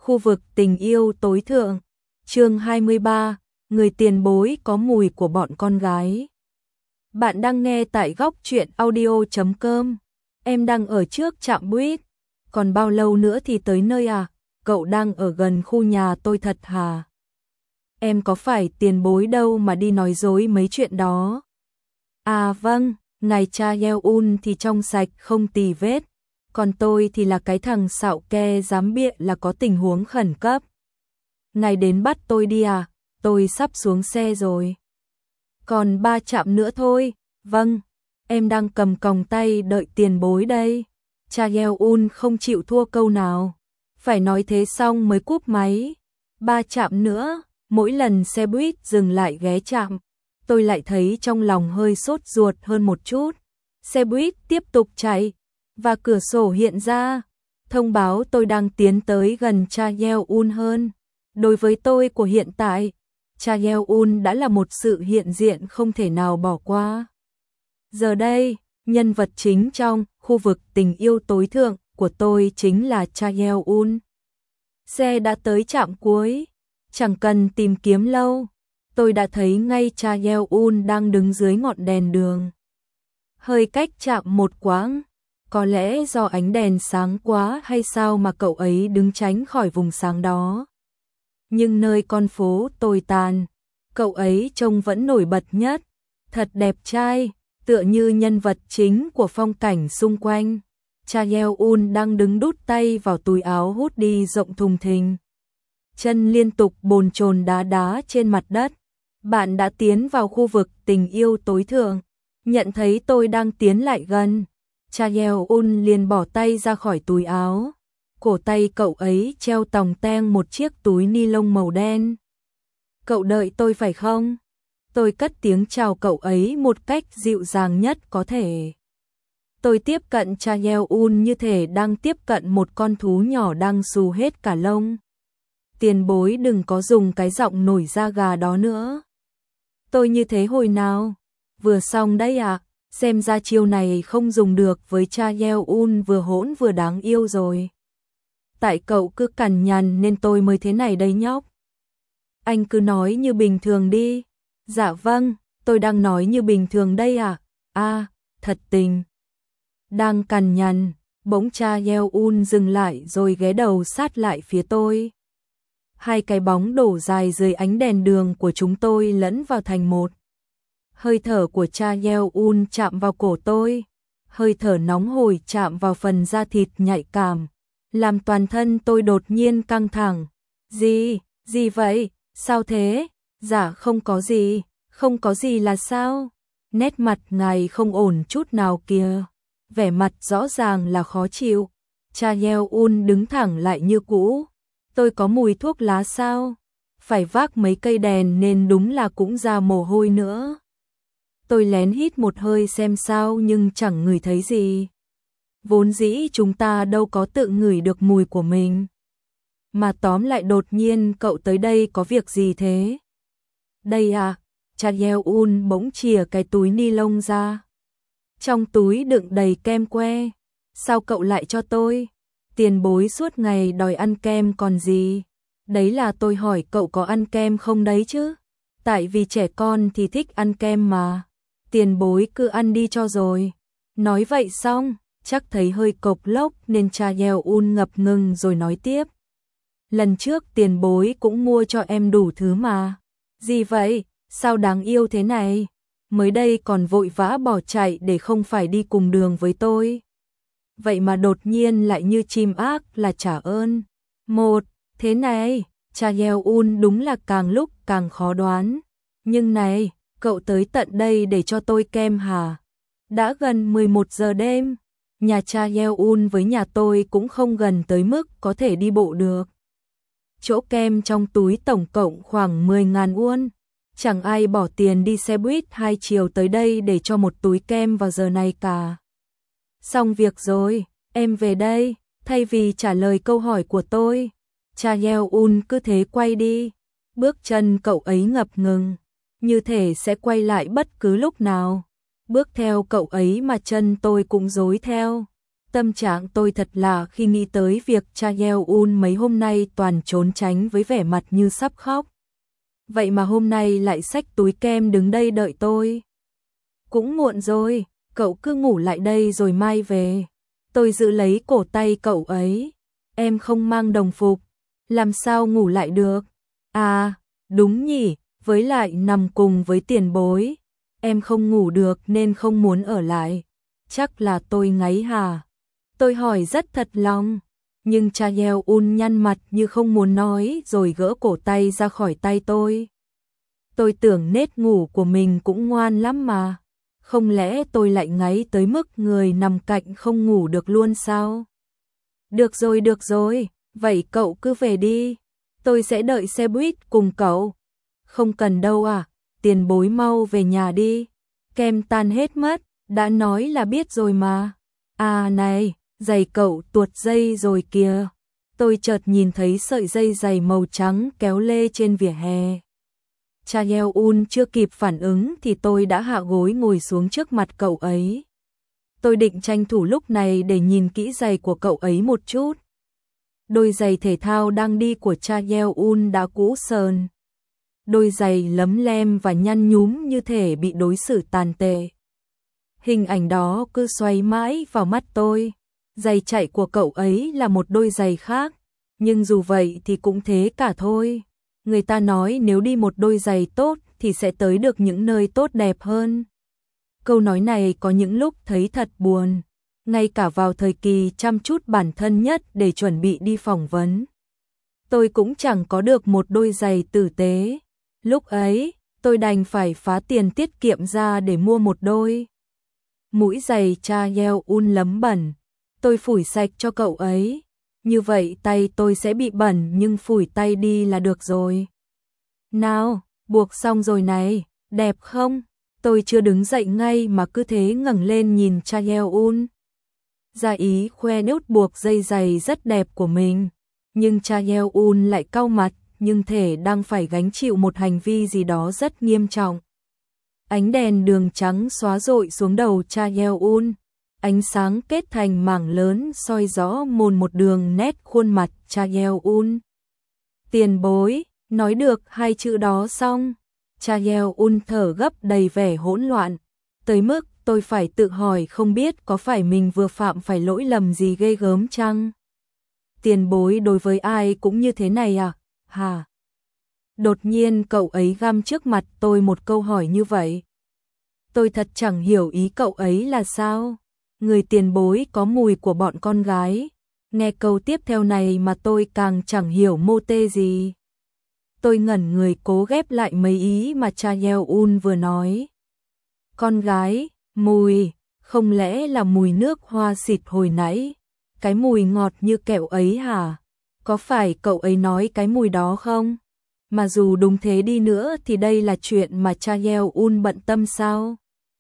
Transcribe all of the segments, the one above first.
khu vực tình yêu tối thượng, chương 23, người tiền bối có mùi của bọn con gái. Bạn đang nghe tại góc truyện audio.com. Em đang ở trước trạm buýt. Còn bao lâu nữa thì tới nơi à? Cậu đang ở gần khu nhà tôi thật hả? Em có phải tiền bối đâu mà đi nói dối mấy chuyện đó. À vâng, ngài cha Yeon thì trong sạch không tì vết. Còn tôi thì là cái thằng xạo ke dám bịa là có tình huống khẩn cấp. Ngài đến bắt tôi đi à? Tôi sắp xuống xe rồi. Còn 3 trạm nữa thôi. Vâng, em đang cầm còng tay đợi tiền bối đây. Cha Yeon không chịu thua câu nào. Phải nói thế xong mới cúp máy. 3 trạm nữa, mỗi lần xe buýt dừng lại ghé trạm, tôi lại thấy trong lòng hơi sốt ruột hơn một chút. Xe buýt tiếp tục chạy, và cửa sổ hiện ra, thông báo tôi đang tiến tới gần cha Yeon hơn. Đối với tôi của hiện tại, cha Yeon đã là một sự hiện diện không thể nào bỏ qua. Giờ đây, nhân vật chính trong khu vực tình yêu tối thượng của tôi chính là cha Yeon. Xe đã tới trạm cuối, chẳng cần tìm kiếm lâu, tôi đã thấy ngay cha Yeon đang đứng dưới ngọn đèn đường. Hơi cách trạm một quãng, có lẽ do ánh đèn sáng quá hay sao mà cậu ấy đứng tránh khỏi vùng sáng đó. Nhưng nơi con phố tồi tàn, cậu ấy trông vẫn nổi bật nhất, thật đẹp trai, tựa như nhân vật chính của phong cảnh xung quanh. Cha Yeon đang đứng đút tay vào túi áo hoodie rộng thùng thình. Chân liên tục bồn chồn đá đá trên mặt đất. Bạn đã tiến vào khu vực tình yêu tối thượng. Nhận thấy tôi đang tiến lại gần, cha Yeon liền bỏ tay ra khỏi túi áo. Cổ tay cậu ấy treo tòng teng một chiếc túi ni lông màu đen. Cậu đợi tôi phải không? Tôi cất tiếng chào cậu ấy một cách dịu dàng nhất có thể. Tôi tiếp cận cha Yeon như thể đang tiếp cận một con thú nhỏ đang xù hết cả lông. Tiền bối đừng có dùng cái giọng nổi da gà đó nữa. Tôi như thế hồi nào? Vừa xong đấy ạ, xem ra chiêu này không dùng được với cha Yeon vừa hỗn vừa đáng yêu rồi. Tại cậu cứ cằn nhằn nên tôi mới thế này đây nhóc. Anh cứ nói như bình thường đi. Dạ vâng, tôi đang nói như bình thường đây ạ. À, thật tình. Đang cằn nhằn, bỗng cha Yeon dừng lại rồi ghé đầu sát lại phía tôi. Hai cái bóng đổ dài dưới ánh đèn đường của chúng tôi lẫn vào thành một. Hơi thở của cha Yeon chạm vào cổ tôi, hơi thở nóng hổi chạm vào phần da thịt nhạy cảm, làm toàn thân tôi đột nhiên căng thẳng. Gì vậy? Sao thế? Dạ không có gì là sao? Nét mặt ngài không ổn chút nào kìa, vẻ mặt rõ ràng là khó chịu. Cha Yeon đứng thẳng lại như cũ. Tôi có mùi thuốc lá sao? Phải vác mấy cây đèn nên đúng là cũng ra mồ hôi nữa. Tôi lén hít một hơi xem sao nhưng chẳng ngửi thấy gì. Vốn dĩ chúng ta đâu có tự ngửi được mùi của mình. Mà tóm lại đột nhiên cậu tới đây có việc gì thế? Đây à, cha Yeon bỗng chìa cái túi ni lông ra. Trong túi đựng đầy kem que. Sao cậu lại cho tôi? Tiền bối suốt ngày đòi ăn kem còn gì. Đấy là tôi hỏi cậu có ăn kem không đấy chứ. Tại vì trẻ con thì thích ăn kem mà. Tiền bối cứ ăn đi cho rồi. Nói vậy xong, chắc thấy hơi cộc lốc nên cha Yeon ngập ngừng rồi nói tiếp. Lần trước tiền bối cũng mua cho em đủ thứ mà. Gì vậy? Sao đáng yêu thế này? Mới đây còn vội vã bỏ chạy để không phải đi cùng đường với tôi. Vậy mà đột nhiên lại như chim ác là trả ơn. Thế này, cha Yeon đúng là càng lúc càng khó đoán. Nhưng này, cậu tới tận đây để cho tôi kem hả? Đã gần 11 giờ đêm, nhà cha Yeon với nhà tôi cũng không gần tới mức có thể đi bộ được. Chỗ kem trong túi tổng cộng khoảng 10.000 won. Chẳng ai bỏ tiền đi xe buýt 2 chiều tới đây để cho một túi kem vào giờ này cả. Xong việc rồi, em về đây. Thay vì trả lời câu hỏi của tôi, cha Yeon cứ thế quay đi. Bước chân cậu ấy ngập ngừng, như thể sẽ quay lại bất cứ lúc nào. Bước theo cậu ấy mà chân tôi cũng rối theo. Tâm trạng tôi thật là khi nghĩ tới việc cha Yeon mấy hôm nay toàn trốn tránh với vẻ mặt như sắp khóc. Vậy mà hôm nay lại xách túi kem đứng đây đợi tôi. Cũng muộn rồi, cậu cứ ngủ lại đây rồi mai về. Tôi giữ lấy cổ tay cậu ấy. Em không mang đồng phục, làm sao ngủ lại được? À, đúng nhỉ, với lại nằm cùng với tiền bối. Em không ngủ được nên không muốn ở lại. Chắc là tôi ngáy hả? Tôi hỏi rất thật lòng. Nhưng cha Yeon nhăn mặt như không muốn nói rồi gỡ cổ tay ra khỏi tay tôi. Tôi tưởng nết ngủ của mình cũng ngoan lắm mà. Không lẽ tôi lại ngáy tới mức người nằm cạnh không ngủ được luôn sao? Được rồi, vậy cậu cứ về đi. Tôi sẽ đợi xe buýt cùng cậu. Không cần đâu à, tiền bối mau về nhà đi. Kem tan hết mất, đã nói là biết rồi mà. À này, giày cậu tuột dây rồi kìa. Tôi chợt nhìn thấy sợi dây giày màu trắng kéo lê trên vỉa hè. Cha Yeon chưa kịp phản ứng thì tôi đã hạ gối ngồi xuống trước mặt cậu ấy. Tôi định tranh thủ lúc này để nhìn kỹ giày của cậu ấy một chút. Đôi giày thể thao đang đi của cha Yeon đã cũ sờn. Đôi giày lấm lem và nhăn nhúm như thể bị đối xử tàn tệ. Hình ảnh đó cứ xoay mãi vào mắt tôi. Giày chạy của cậu ấy là một đôi giày khác, nhưng dù vậy thì cũng thế cả thôi. Người ta nói nếu đi một đôi giày tốt thì sẽ tới được những nơi tốt đẹp hơn. Câu nói này có những lúc thấy thật buồn, ngay cả vào thời kỳ chăm chút bản thân nhất để chuẩn bị đi phỏng vấn. Tôi cũng chẳng có được một đôi giày tử tế. Lúc ấy, tôi đành phải phá tiền tiết kiệm ra để mua một đôi. Mũi giày cha Yeon lấm bẩn, tôi phủi sạch cho cậu ấy. Như vậy tay tôi sẽ bị bẩn nhưng phủi tay đi là được rồi. Nào, buộc xong rồi này, đẹp không? Tôi chưa đứng dậy ngay mà cứ thế ngẩng lên nhìn cha Yeon. Ra ý khoe nút buộc dây giày rất đẹp của mình. Nhưng cha Yeon lại cau mặt, nhưng thể đang phải gánh chịu một hành vi gì đó rất nghiêm trọng. Ánh đèn đường trắng xóa rội xuống đầu cha Yeon. Ánh sáng kết thành mảng lớn soi rõ một đường nét khuôn mặt cha Yeon. Tiền bối, nói được hai chữ đó xong, cha Yeon thở gấp đầy vẻ hỗn loạn, tới mức tôi phải tự hỏi không biết có phải mình vừa phạm phải lỗi lầm gì ghê gớm chăng? Tiền bối đối với ai cũng như thế này à? Hả? Đột nhiên cậu ấy găm trước mặt tôi một câu hỏi như vậy. Tôi thật chẳng hiểu ý cậu ấy là sao. Người tiền bối có mùi của bọn con gái. Nghe câu tiếp theo này mà tôi càng chẳng hiểu mô tê gì. Tôi ngẩn người cố ghép lại mấy ý mà cha Yeon vừa nói. Con gái, mùi, không lẽ là mùi nước hoa xịt hồi nãy? Cái mùi ngọt như kẹo ấy hả? Có phải cậu ấy nói cái mùi đó không? Mà dù đúng thế đi nữa thì đây là chuyện mà cha Yeon bận tâm sao?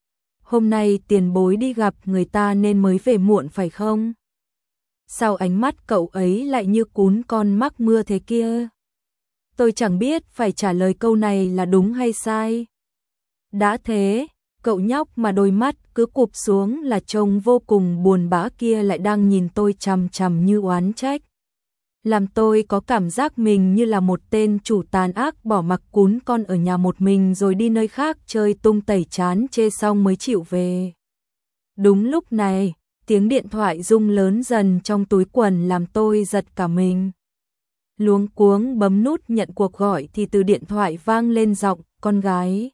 Hôm nay tiền bối đi gặp người ta nên mới về muộn phải không? Sao ánh mắt cậu ấy lại như cún con mắc mưa thế kia? Tôi chẳng biết phải trả lời câu này là đúng hay sai. Đã thế, cậu nhóc mà đôi mắt cứ cụp xuống là trông vô cùng buồn bã kia lại đang nhìn tôi chằm chằm như oán trách. Làm tôi có cảm giác mình như là một tên chủ tàn ác bỏ mặc cún con ở nhà một mình rồi đi nơi khác chơi tung tẩy chán chê xong mới chịu về. Đúng lúc này, tiếng điện thoại rung lớn dần trong túi quần làm tôi giật cả mình. Luống cuống bấm nút nhận cuộc gọi thì từ điện thoại vang lên giọng con gái.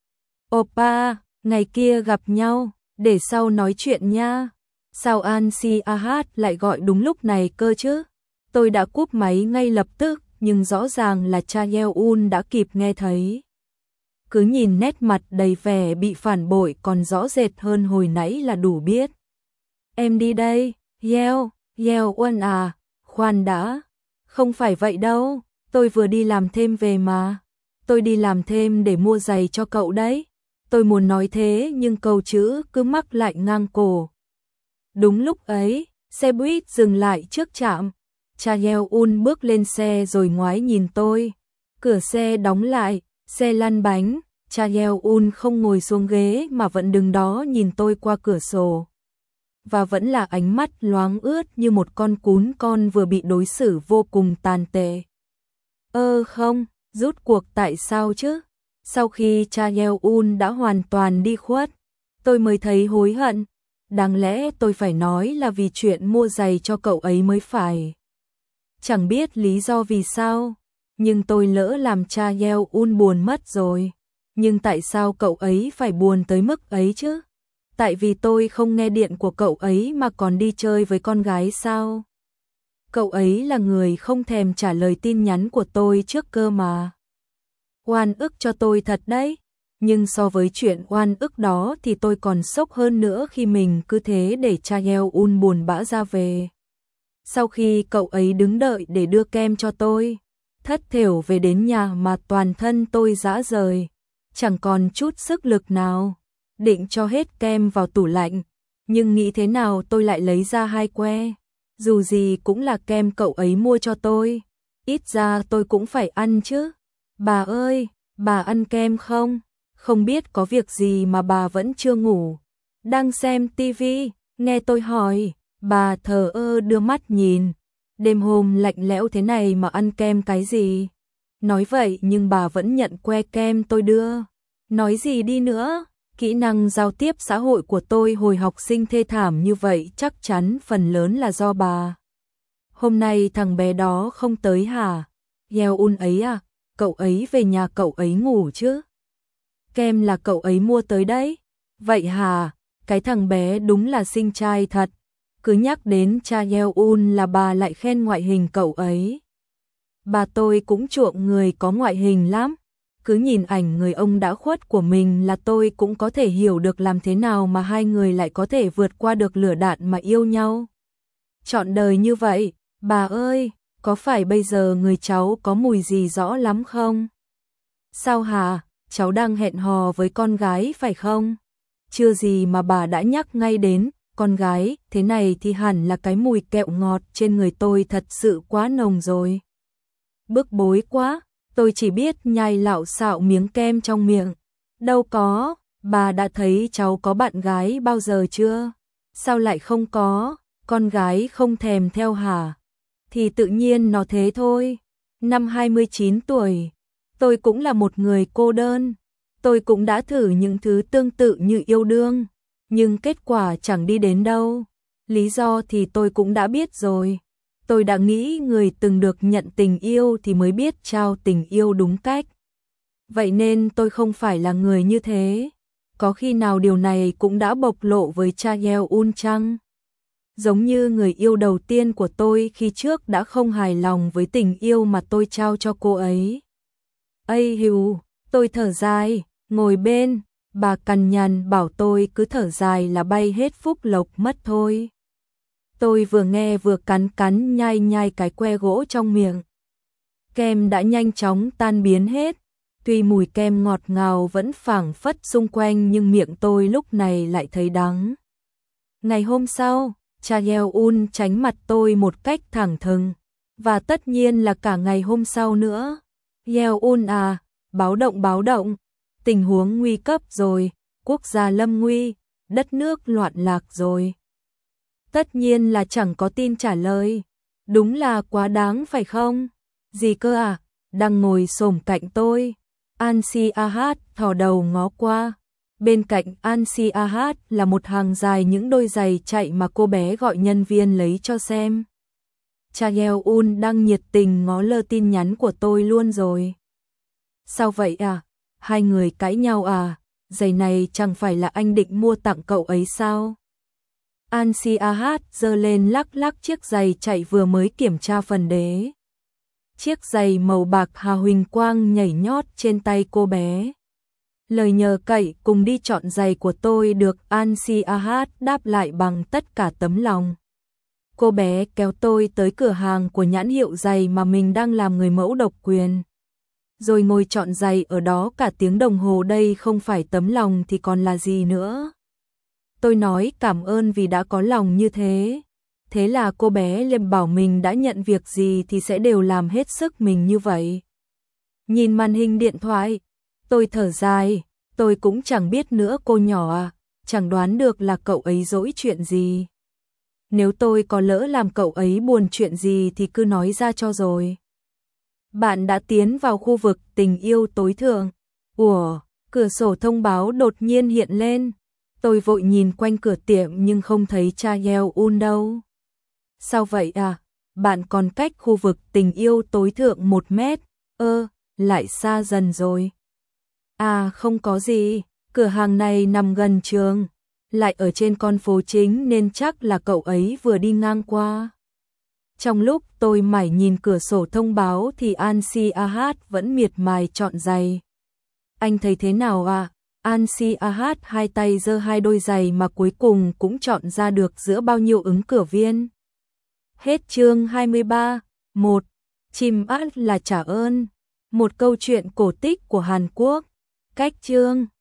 Oppa, ngày kia gặp nhau, để sau nói chuyện nha. Sao An Si Ahat lại gọi đúng lúc này cơ chứ? Tôi đã cúp máy ngay lập tức, nhưng rõ ràng là cha Yeon đã kịp nghe thấy. Cứ nhìn nét mặt đầy vẻ bị phản bội còn rõ rệt hơn hồi nãy là đủ biết. Em đi đây, Yeon à, khoan đã. Không phải vậy đâu, tôi vừa đi làm thêm về mà. Tôi đi làm thêm để mua giày cho cậu đấy. Tôi muốn nói thế nhưng câu chữ cứ mắc lại ngang cổ. Đúng lúc ấy, xe buýt dừng lại trước trạm. Cha Yeon bước lên xe rồi ngoái nhìn tôi. Cửa xe đóng lại, xe lăn bánh. Cha Yeon không ngồi xuống ghế mà vẫn đứng đó nhìn tôi qua cửa sổ. và vẫn là ánh mắt loáng ướt như một con cún con vừa bị đối xử vô cùng tàn tệ. Không, rút cuộc tại sao chứ? Sau khi cha Yeon đã hoàn toàn đi khuất, tôi mới thấy hối hận. Đáng lẽ tôi phải nói là vì chuyện mua giày cho cậu ấy mới phải. Chẳng biết lý do vì sao, nhưng tôi lỡ làm cha Yeon buồn mất rồi. Nhưng tại sao cậu ấy phải buồn tới mức ấy chứ? Tại vì tôi không nghe điện của cậu ấy mà còn đi chơi với con gái sao? Cậu ấy là người không thèm trả lời tin nhắn của tôi trước cơ mà. Oan ức cho tôi thật đấy. Nhưng so với chuyện oan ức đó thì tôi còn sốc hơn nữa khi mình cứ thế để cha Yeon buồn bã ra về. Sau khi cậu ấy đứng đợi để đưa kem cho tôi, thất thểu về đến nhà mà toàn thân tôi rã rời, chẳng còn chút sức lực nào. Định cho hết kem vào tủ lạnh, nhưng nghĩ thế nào tôi lại lấy ra 2 que. Dù gì cũng là kem cậu ấy mua cho tôi, ít ra tôi cũng phải ăn chứ. Bà ơi, bà ăn kem không? Không biết có việc gì mà bà vẫn chưa ngủ. Đang xem tivi, nghe tôi hỏi, bà thờ ơ đưa mắt nhìn. Đêm hôm lạnh lẽo thế này mà ăn kem cái gì? Nói vậy nhưng bà vẫn nhận que kem tôi đưa. Nói gì đi nữa, kỹ năng giao tiếp xã hội của tôi hồi học sinh thê thảm như vậy chắc chắn phần lớn là do bà. Hôm nay thằng bé đó không tới hả? Yeon ấy à, cậu ấy về nhà cậu ấy ngủ chứ? Kem là cậu ấy mua tới đấy. Vậy hả, cái thằng bé đúng là xinh trai thật. Cứ nhắc đến cha Yeon là bà lại khen ngoại hình cậu ấy. Bà tôi cũng chuộng người có ngoại hình lắm. Cứ nhìn ảnh người ông đã khuất của mình là tôi cũng có thể hiểu được làm thế nào mà hai người lại có thể vượt qua được lửa đạn mà yêu nhau. Trọn đời như vậy, bà ơi, có phải bây giờ người cháu có mùi gì rõ lắm không? Sao hả, cháu đang hẹn hò với con gái phải không? Chưa gì mà bà đã nhắc ngay đến con gái, thế này thì hẳn là cái mùi kẹo ngọt trên người tôi thật sự quá nồng rồi. Bức bối quá. Tôi chỉ biết nhai lạo xạo miếng kem trong miệng. Đâu có, bà đã thấy cháu có bạn gái bao giờ chưa? Sao lại không có, con gái không thèm theo hả? Thì tự nhiên nó thế thôi. Năm 29 tuổi, tôi cũng là một người cô đơn. Tôi cũng đã thử những thứ tương tự như yêu đương, nhưng kết quả chẳng đi đến đâu. Lý do thì tôi cũng đã biết rồi. Tôi đã nghĩ người từng được nhận tình yêu thì mới biết trao tình yêu đúng cách. Vậy nên tôi không phải là người như thế. Có khi nào điều này cũng đã bộc lộ với cha Yeon chăng? Giống như người yêu đầu tiên của tôi khi trước đã không hài lòng với tình yêu mà tôi trao cho cô ấy. Ây hưu, tôi thở dài, ngồi bên, bà cằn nhằn bảo tôi cứ thở dài là bay hết phúc lộc mất thôi. Tôi vừa nghe vừa cắn cắn nhai nhai cái que gỗ trong miệng. Kem đã nhanh chóng tan biến hết, tuy mùi kem ngọt ngào vẫn phảng phất xung quanh nhưng miệng tôi lúc này lại thấy đắng. Ngày hôm sau, cha Yeon tránh mặt tôi một cách thẳng thừng, và tất nhiên là cả ngày hôm sau nữa. Yeon à, báo động, tình huống nguy cấp rồi, quốc gia lâm nguy, đất nước loạn lạc rồi. Tất nhiên là chẳng có tin trả lời. Đúng là quá đáng phải không? Gì cơ à? Đang ngồi xổm cạnh tôi. An Si Ahat thò đầu ngó qua. Bên cạnh An Si Ahat là một hàng dài những đôi giày chạy mà cô bé gọi nhân viên lấy cho xem. Cha Yeon đang nhiệt tình ngó lơ tin nhắn của tôi luôn rồi. Sao vậy à? Hai người cãi nhau à? Giày này chẳng phải là anh định mua tặng cậu ấy sao? An Si Ahat giơ lên lắc lắc chiếc giày chạy vừa mới kiểm tra phần đế. Chiếc giày màu bạc hà huỳnh quang nhảy nhót trên tay cô bé. Lời nhờ cậy cùng đi chọn giày của tôi được An Si Ahat đáp lại bằng tất cả tấm lòng. Cô bé kéo tôi tới cửa hàng của nhãn hiệu giày mà mình đang làm người mẫu độc quyền. Rồi ngồi chọn giày ở đó cả tiếng đồng hồ, đây không phải tấm lòng thì còn là gì nữa. Tôi nói cảm ơn vì đã có lòng như thế. Thế là cô bé liền bảo mình đã nhận việc gì thì sẽ đều làm hết sức mình như vậy. Nhìn màn hình điện thoại, tôi thở dài, tôi cũng chẳng biết nữa cô nhỏ à, chẳng đoán được là cậu ấy dỗi chuyện gì. nếu tôi có lỡ làm cậu ấy buồn chuyện gì thì cứ nói ra cho rồi. Bạn đã tiến vào khu vực tình yêu tối thượng. Ủa, cửa sổ thông báo đột nhiên hiện lên. Tôi vội nhìn quanh cửa tiệm nhưng không thấy Cha Yeon đâu. Sao vậy à? Bạn còn cách khu vực tình yêu tối thượng 1 mét. Lại xa dần rồi. À không có gì, cửa hàng này nằm gần trường, lại ở trên con phố chính nên chắc là cậu ấy vừa đi ngang qua. Trong lúc tôi mải nhìn cửa sổ thông báo thì An Si Ahat vẫn miệt mài chọn giày. Anh thấy thế nào à? An Si Ahat hai tay giơ hai đôi giày mà cuối cùng cũng chọn ra được giữa bao nhiêu ứng cử viên. Hết chương 23. 1. Chim át là trả ơn. Một câu chuyện cổ tích của Hàn Quốc. Cách chương